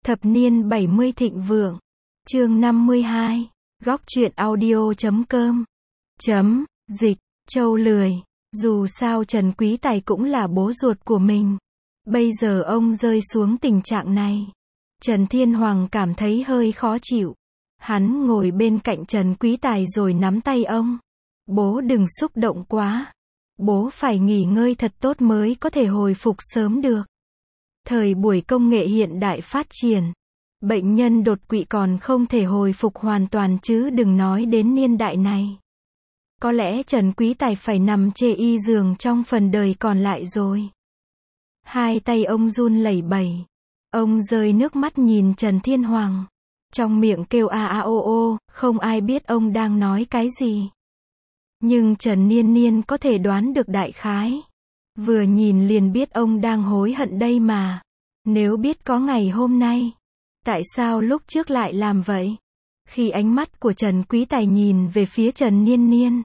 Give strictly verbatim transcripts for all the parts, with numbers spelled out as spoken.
Thập niên bảy mươi thịnh vượng. Chương năm mươi hai. Góc truyện audio chấm com. Chấm, dịch, Châu lười. Dù sao Trần Quý Tài cũng là bố ruột của mình. Bây giờ ông rơi xuống tình trạng này. Trần Thiên Hoàng cảm thấy hơi khó chịu. Hắn ngồi bên cạnh Trần Quý Tài rồi nắm tay ông. Bố đừng xúc động quá. Bố phải nghỉ ngơi thật tốt mới có thể hồi phục sớm được. Thời buổi công nghệ hiện đại phát triển, bệnh nhân đột quỵ còn không thể hồi phục hoàn toàn chứ đừng nói đến niên đại này. Có lẽ Trần Quý Tài phải nằm chê y giường trong phần đời còn lại rồi. Hai tay ông run lẩy bẩy. Ông rơi nước mắt nhìn Trần Thiên Hoàng. Trong miệng kêu a a ô ô, không ai biết ông đang nói cái gì. Nhưng Trần Niên Niên có thể đoán được đại khái. Vừa nhìn liền biết ông đang hối hận đây mà. Nếu biết có ngày hôm nay, tại sao lúc trước lại làm vậy? Khi ánh mắt của Trần Quý Tài nhìn về phía Trần Niên Niên,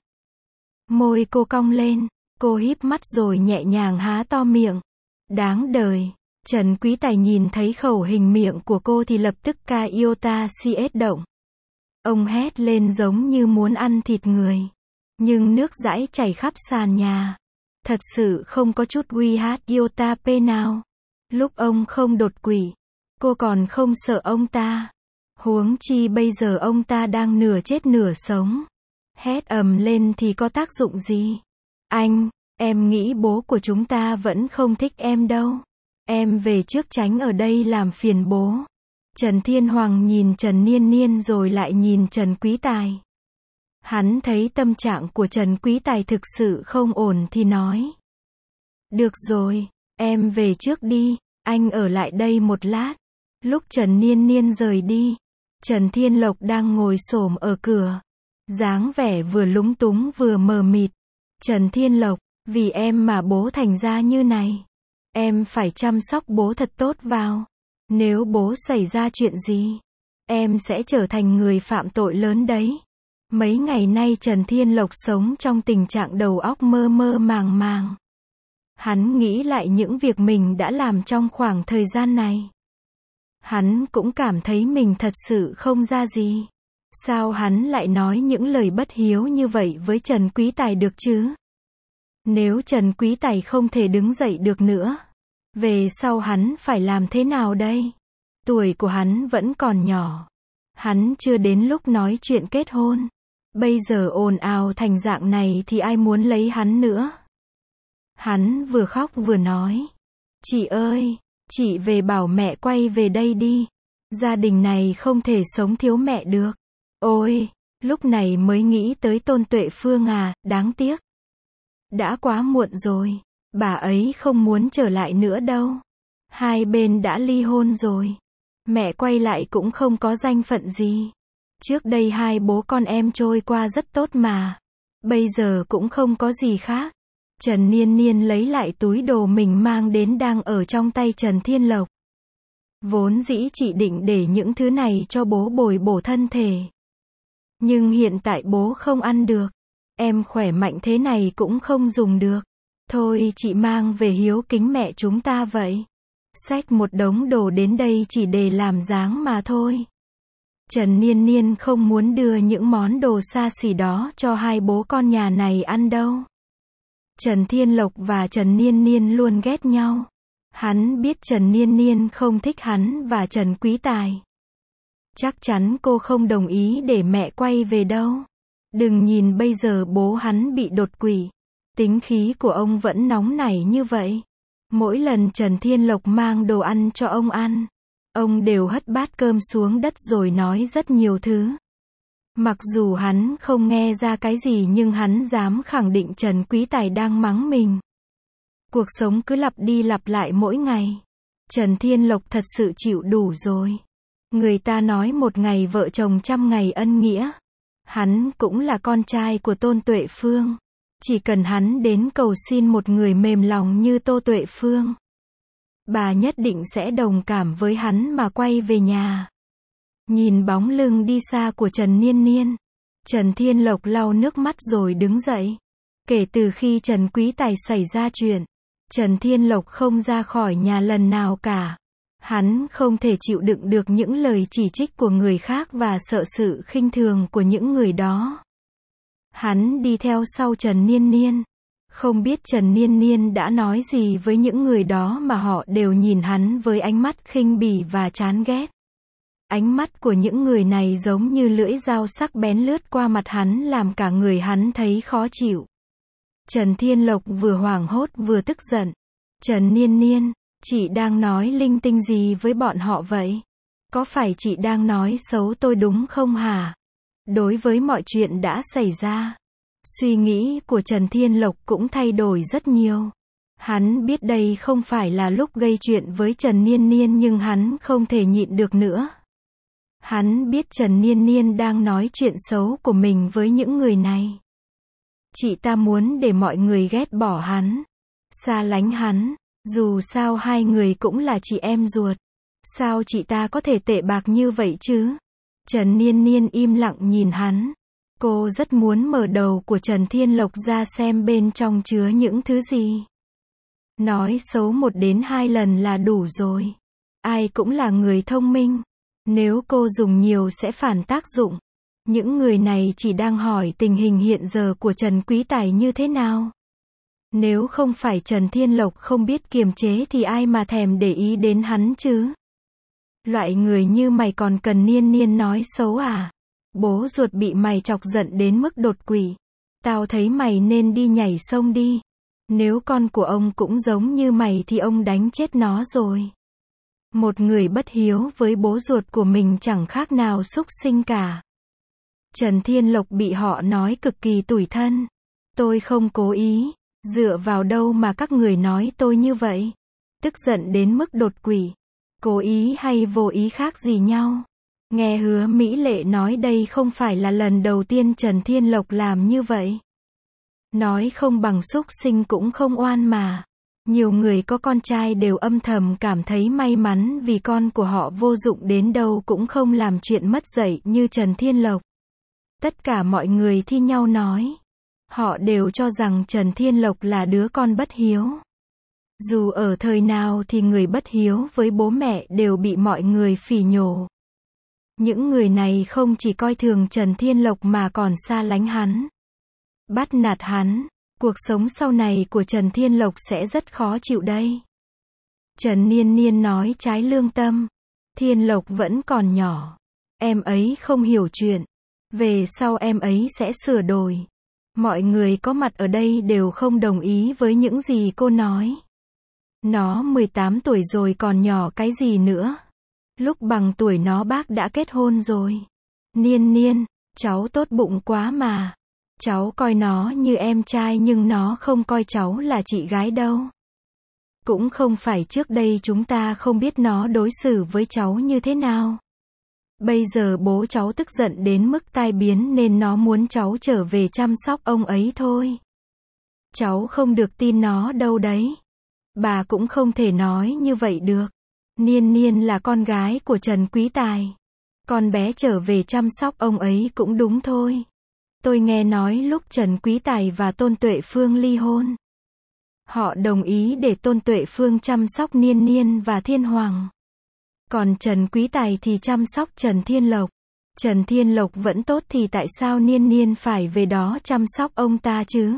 môi cô cong lên, cô híp mắt rồi nhẹ nhàng há to miệng. Đáng đời. Trần Quý Tài nhìn thấy khẩu hình miệng của cô thì lập tức ca iota cs động. Ông hét lên giống như muốn ăn thịt người. Nhưng nước dãi chảy khắp sàn nhà. Thật sự không có chút uy hát iota p nào. Lúc ông không đột quỵ, cô còn không sợ ông ta. Huống chi bây giờ ông ta đang nửa chết nửa sống. Hét ầm lên thì có tác dụng gì? Anh, em nghĩ bố của chúng ta vẫn không thích em đâu. Em về trước tránh ở đây làm phiền bố. Trần Thiên Hoàng nhìn Trần Niên Niên rồi lại nhìn Trần Quý Tài. Hắn thấy tâm trạng của Trần Quý Tài thực sự không ổn thì nói. Được rồi, em về trước đi, anh ở lại đây một lát. Lúc Trần Niên Niên rời đi, Trần Thiên Lộc đang ngồi xổm ở cửa. Dáng vẻ vừa lúng túng vừa mờ mịt. Trần Thiên Lộc, vì em mà bố thành ra như này. Em phải chăm sóc bố thật tốt vào. Nếu bố xảy ra chuyện gì, em sẽ trở thành người phạm tội lớn đấy. Mấy ngày nay Trần Thiên Lộc sống trong tình trạng đầu óc mơ mơ màng màng. Hắn nghĩ lại những việc mình đã làm trong khoảng thời gian này. Hắn cũng cảm thấy mình thật sự không ra gì. Sao hắn lại nói những lời bất hiếu như vậy với Trần Quý Tài được chứ? Nếu Trần Quý Tài không thể đứng dậy được nữa, về sau hắn phải làm thế nào đây? Tuổi của hắn vẫn còn nhỏ. Hắn chưa đến lúc nói chuyện kết hôn. Bây giờ ồn ào thành dạng này thì ai muốn lấy hắn nữa? Hắn vừa khóc vừa nói. Chị ơi, chị về bảo mẹ quay về đây đi. Gia đình này không thể sống thiếu mẹ được. Ôi, lúc này mới nghĩ tới Tôn Tuệ Phương à, đáng tiếc. Đã quá muộn rồi, bà ấy không muốn trở lại nữa đâu. Hai bên đã ly hôn rồi. Mẹ quay lại cũng không có danh phận gì. Trước đây hai bố con em trôi qua rất tốt mà. Bây giờ cũng không có gì khác. Trần Niên Niên lấy lại túi đồ mình mang đến đang ở trong tay Trần Thiên Lộc. Vốn dĩ chị định để những thứ này cho bố bồi bổ thân thể. Nhưng hiện tại bố không ăn được. Em khỏe mạnh thế này cũng không dùng được. Thôi chị mang về hiếu kính mẹ chúng ta vậy. Xách một đống đồ đến đây chỉ để làm dáng mà thôi. Trần Niên Niên không muốn đưa những món đồ xa xỉ đó cho hai bố con nhà này ăn đâu. Trần Thiên Lộc và Trần Niên Niên luôn ghét nhau. Hắn biết Trần Niên Niên không thích hắn và Trần Quý Tài. Chắc chắn cô không đồng ý để mẹ quay về đâu. Đừng nhìn bây giờ bố hắn bị đột quỵ. Tính khí của ông vẫn nóng nảy như vậy. Mỗi lần Trần Thiên Lộc mang đồ ăn cho ông ăn, ông đều hất bát cơm xuống đất rồi nói rất nhiều thứ. Mặc dù hắn không nghe ra cái gì nhưng hắn dám khẳng định Trần Quý Tài đang mắng mình. Cuộc sống cứ lặp đi lặp lại mỗi ngày. Trần Thiên Lộc thật sự chịu đủ rồi. Người ta nói một ngày vợ chồng trăm ngày ân nghĩa. Hắn cũng là con trai của Tôn Tuệ Phương. Chỉ cần hắn đến cầu xin một người mềm lòng như Tô Tuệ Phương, bà nhất định sẽ đồng cảm với hắn mà quay về nhà. Nhìn bóng lưng đi xa của Trần Niên Niên, Trần Thiên Lộc lau nước mắt rồi đứng dậy. Kể từ khi Trần Quý Tài xảy ra chuyện, Trần Thiên Lộc không ra khỏi nhà lần nào cả. Hắn không thể chịu đựng được những lời chỉ trích của người khác và sợ sự khinh thường của những người đó. Hắn đi theo sau Trần Niên Niên. Không biết Trần Niên Niên đã nói gì với những người đó mà họ đều nhìn hắn với ánh mắt khinh bỉ và chán ghét. Ánh mắt của những người này giống như lưỡi dao sắc bén lướt qua mặt hắn làm cả người hắn thấy khó chịu. Trần Thiên Lộc vừa hoảng hốt vừa tức giận. Trần Niên Niên, chị đang nói linh tinh gì với bọn họ vậy? Có phải chị đang nói xấu tôi đúng không hả? Đối với mọi chuyện đã xảy ra, suy nghĩ của Trần Thiên Lộc cũng thay đổi rất nhiều. Hắn biết đây không phải là lúc gây chuyện với Trần Niên Niên nhưng hắn không thể nhịn được nữa. Hắn biết Trần Niên Niên đang nói chuyện xấu của mình với những người này. Chị ta muốn để mọi người ghét bỏ hắn, xa lánh hắn, dù sao hai người cũng là chị em ruột. Sao chị ta có thể tệ bạc như vậy chứ? Trần Niên Niên im lặng nhìn hắn. Cô rất muốn mở đầu của Trần Thiên Lộc ra xem bên trong chứa những thứ gì. Nói xấu một đến hai lần là đủ rồi. Ai cũng là người thông minh. Nếu cô dùng nhiều sẽ phản tác dụng. Những người này chỉ đang hỏi tình hình hiện giờ của Trần Quý Tài như thế nào. Nếu không phải Trần Thiên Lộc không biết kiềm chế thì ai mà thèm để ý đến hắn chứ? Loại người như mày còn cần Niên Niên nói xấu à? Bố ruột bị mày chọc giận đến mức đột quỵ. Tao thấy mày nên đi nhảy sông đi. Nếu con của ông cũng giống như mày thì ông đánh chết nó rồi. Một người bất hiếu với bố ruột của mình chẳng khác nào súc sinh cả. Trần Thiên Lộc bị họ nói cực kỳ tủi thân. Tôi không cố ý. Dựa vào đâu mà các người nói tôi như vậy? Tức giận đến mức đột quỵ. Cố ý hay vô ý khác gì nhau? Nghe Hứa Mỹ Lệ nói đây không phải là lần đầu tiên Trần Thiên Lộc làm như vậy. Nói không bằng súc sinh cũng không oan mà. Nhiều người có con trai đều âm thầm cảm thấy may mắn vì con của họ vô dụng đến đâu cũng không làm chuyện mất dạy như Trần Thiên Lộc. Tất cả mọi người thi nhau nói. Họ đều cho rằng Trần Thiên Lộc là đứa con bất hiếu. Dù ở thời nào thì người bất hiếu với bố mẹ đều bị mọi người phỉ nhổ. Những người này không chỉ coi thường Trần Thiên Lộc mà còn xa lánh hắn, bắt nạt hắn. Cuộc sống sau này của Trần Thiên Lộc sẽ rất khó chịu đây. Trần Niên Niên nói trái lương tâm. Thiên Lộc vẫn còn nhỏ. Em ấy không hiểu chuyện. Về sau em ấy sẽ sửa đổi. Mọi người có mặt ở đây đều không đồng ý với những gì cô nói. Nó mười tám tuổi rồi còn nhỏ cái gì nữa. Lúc bằng tuổi nó bác đã kết hôn rồi. Niên Niên, cháu tốt bụng quá mà. Cháu coi nó như em trai nhưng nó không coi cháu là chị gái đâu. Cũng không phải trước đây chúng ta không biết nó đối xử với cháu như thế nào. Bây giờ bố cháu tức giận đến mức tai biến nên nó muốn cháu trở về chăm sóc ông ấy thôi. Cháu không được tin nó đâu đấy. Bà cũng không thể nói như vậy được. Niên Niên là con gái của Trần Quý Tài. Con bé trở về chăm sóc ông ấy cũng đúng thôi. Tôi nghe nói lúc Trần Quý Tài và Tôn Tuệ Phương ly hôn, họ đồng ý để Tôn Tuệ Phương chăm sóc Niên Niên và Thiên Hoàng. Còn Trần Quý Tài thì chăm sóc Trần Thiên Lộc. Trần Thiên Lộc vẫn tốt thì tại sao Niên Niên phải về đó chăm sóc ông ta chứ?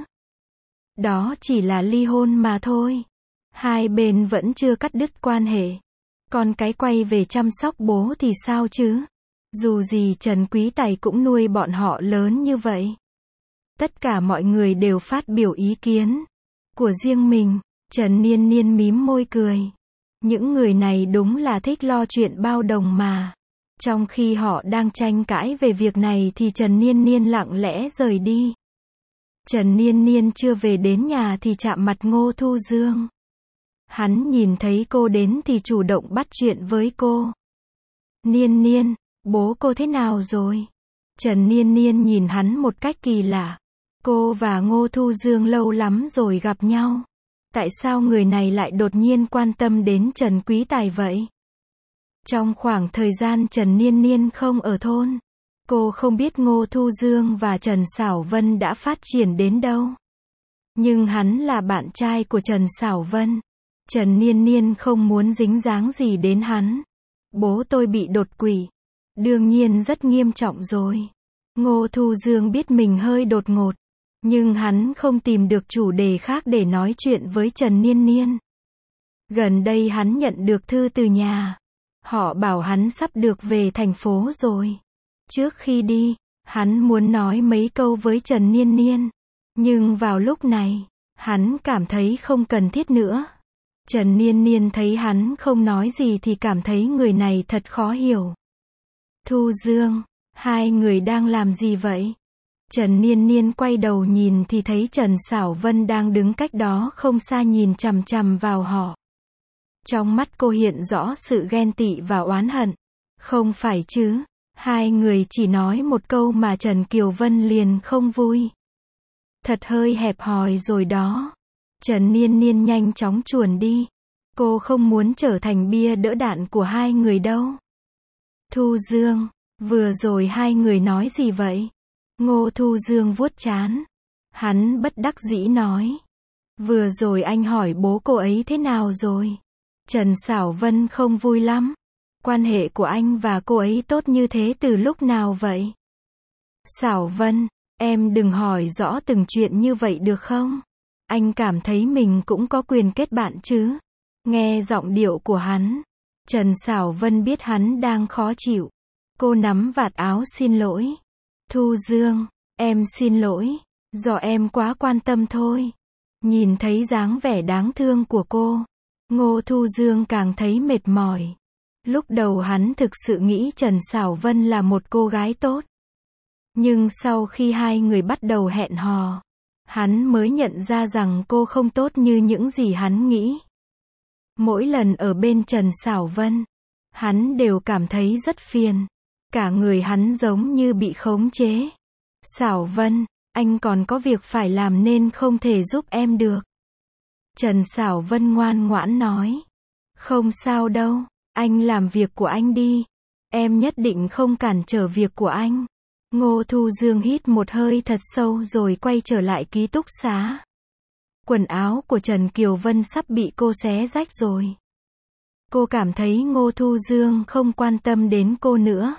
Đó chỉ là ly hôn mà thôi. Hai bên vẫn chưa cắt đứt quan hệ. Còn cái quay về chăm sóc bố thì sao chứ? Dù gì Trần Quý Tài cũng nuôi bọn họ lớn như vậy. Tất cả mọi người đều phát biểu ý kiến của riêng mình. Trần Niên Niên mím môi cười. Những người này đúng là thích lo chuyện bao đồng mà. Trong khi họ đang tranh cãi về việc này thì Trần Niên Niên lặng lẽ rời đi. Trần Niên Niên chưa về đến nhà thì chạm mặt Ngô Thu Dương. Hắn nhìn thấy cô đến thì chủ động bắt chuyện với cô. Niên Niên, bố cô thế nào rồi? Trần Niên Niên nhìn hắn một cách kỳ lạ. Cô và Ngô Thu Dương lâu lắm rồi gặp nhau. Tại sao người này lại đột nhiên quan tâm đến Trần Quý Tài vậy? Trong khoảng thời gian Trần Niên Niên không ở thôn, cô không biết Ngô Thu Dương và Trần Sảo Vân đã phát triển đến đâu. Nhưng hắn là bạn trai của Trần Sảo Vân. Trần Niên Niên không muốn dính dáng gì đến hắn. Bố tôi bị đột quỵ. Đương nhiên rất nghiêm trọng rồi. Ngô Thu Dương biết mình hơi đột ngột. Nhưng hắn không tìm được chủ đề khác để nói chuyện với Trần Niên Niên. Gần đây hắn nhận được thư từ nhà. Họ bảo hắn sắp được về thành phố rồi. Trước khi đi, hắn muốn nói mấy câu với Trần Niên Niên. Nhưng vào lúc này, hắn cảm thấy không cần thiết nữa. Trần Niên Niên thấy hắn không nói gì thì cảm thấy người này thật khó hiểu. Thu Dương, hai người đang làm gì vậy? Trần Niên Niên quay đầu nhìn thì thấy Trần Sảo Vân đang đứng cách đó không xa nhìn chằm chằm vào họ. Trong mắt cô hiện rõ sự ghen tị và oán hận. Không phải chứ, hai người chỉ nói một câu mà Trần Kiều Vân liền không vui. Thật hơi hẹp hòi rồi đó. Trần Niên Niên nhanh chóng chuồn đi. Cô không muốn trở thành bia đỡ đạn của hai người đâu. Thu Dương, vừa rồi hai người nói gì vậy? Ngô Thu Dương vuốt trán. Hắn bất đắc dĩ nói. Vừa rồi anh hỏi bố cô ấy thế nào rồi? Trần Sảo Vân không vui lắm. Quan hệ của anh và cô ấy tốt như thế từ lúc nào vậy? Sảo Vân, em đừng hỏi rõ từng chuyện như vậy được không? Anh cảm thấy mình cũng có quyền kết bạn chứ. Nghe giọng điệu của hắn, Trần Sảo Vân biết hắn đang khó chịu. Cô nắm vạt áo xin lỗi. Thu Dương, em xin lỗi, do em quá quan tâm thôi. Nhìn thấy dáng vẻ đáng thương của cô, Ngô Thu Dương càng thấy mệt mỏi. Lúc đầu hắn thực sự nghĩ Trần Sảo Vân là một cô gái tốt. Nhưng sau khi hai người bắt đầu hẹn hò, hắn mới nhận ra rằng cô không tốt như những gì hắn nghĩ. Mỗi lần ở bên Trần Sảo Vân, hắn đều cảm thấy rất phiền. Cả người hắn giống như bị khống chế. Sảo Vân, anh còn có việc phải làm nên không thể giúp em được. Trần Sảo Vân ngoan ngoãn nói. Không sao đâu, anh làm việc của anh đi. Em nhất định không cản trở việc của anh. Ngô Thu Dương hít một hơi thật sâu rồi quay trở lại ký túc xá. Quần áo của Trần Kiều Vân sắp bị cô xé rách rồi. Cô cảm thấy Ngô Thu Dương không quan tâm đến cô nữa.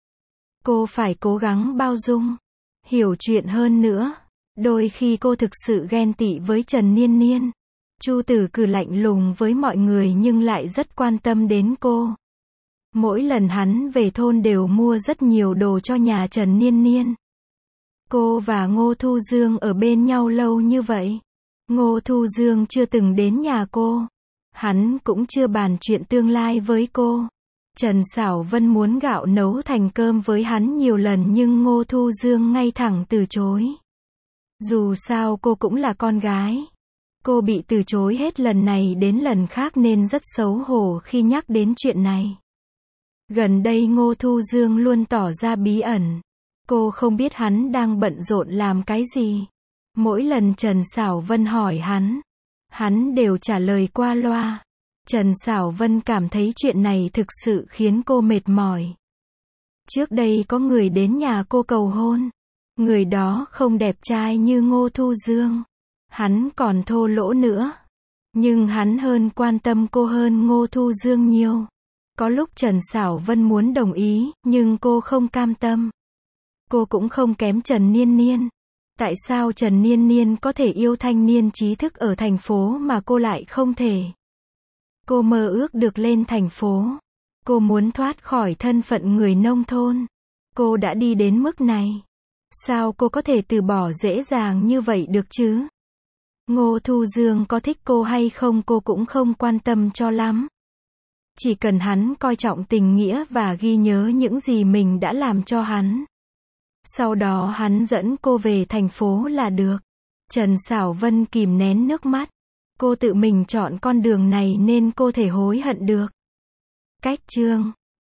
Cô phải cố gắng bao dung, hiểu chuyện hơn nữa. Đôi khi cô thực sự ghen tị với Trần Niên Niên. Chu Tử Cử lạnh lùng với mọi người nhưng lại rất quan tâm đến cô. Mỗi lần hắn về thôn đều mua rất nhiều đồ cho nhà Trần Niên Niên. Cô và Ngô Thu Dương ở bên nhau lâu như vậy. Ngô Thu Dương chưa từng đến nhà cô. Hắn cũng chưa bàn chuyện tương lai với cô. Trần Sảo Vân muốn gạo nấu thành cơm với hắn nhiều lần nhưng Ngô Thu Dương ngay thẳng từ chối. Dù sao cô cũng là con gái. Cô bị từ chối hết lần này đến lần khác nên rất xấu hổ khi nhắc đến chuyện này. Gần đây Ngô Thu Dương luôn tỏ ra bí ẩn. Cô không biết hắn đang bận rộn làm cái gì. Mỗi lần Trần Sảo Vân hỏi hắn, hắn đều trả lời qua loa. Trần Sảo Vân cảm thấy chuyện này thực sự khiến cô mệt mỏi. Trước đây có người đến nhà cô cầu hôn. Người đó không đẹp trai như Ngô Thu Dương. Hắn còn thô lỗ nữa. Nhưng hắn hơn quan tâm cô hơn Ngô Thu Dương nhiều. Có lúc Trần Sảo Vân muốn đồng ý, nhưng cô không cam tâm. Cô cũng không kém Trần Niên Niên. Tại sao Trần Niên Niên có thể yêu thanh niên trí thức ở thành phố mà cô lại không thể? Cô mơ ước được lên thành phố. Cô muốn thoát khỏi thân phận người nông thôn. Cô đã đi đến mức này. Sao cô có thể từ bỏ dễ dàng như vậy được chứ? Ngô Thu Dương có thích cô hay không cô cũng không quan tâm cho lắm. Chỉ cần hắn coi trọng tình nghĩa và ghi nhớ những gì mình đã làm cho hắn. Sau đó hắn dẫn cô về thành phố là được. Trần Sảo Vân kìm nén nước mắt. Cô tự mình chọn con đường này nên cô thể hối hận được. Cách chương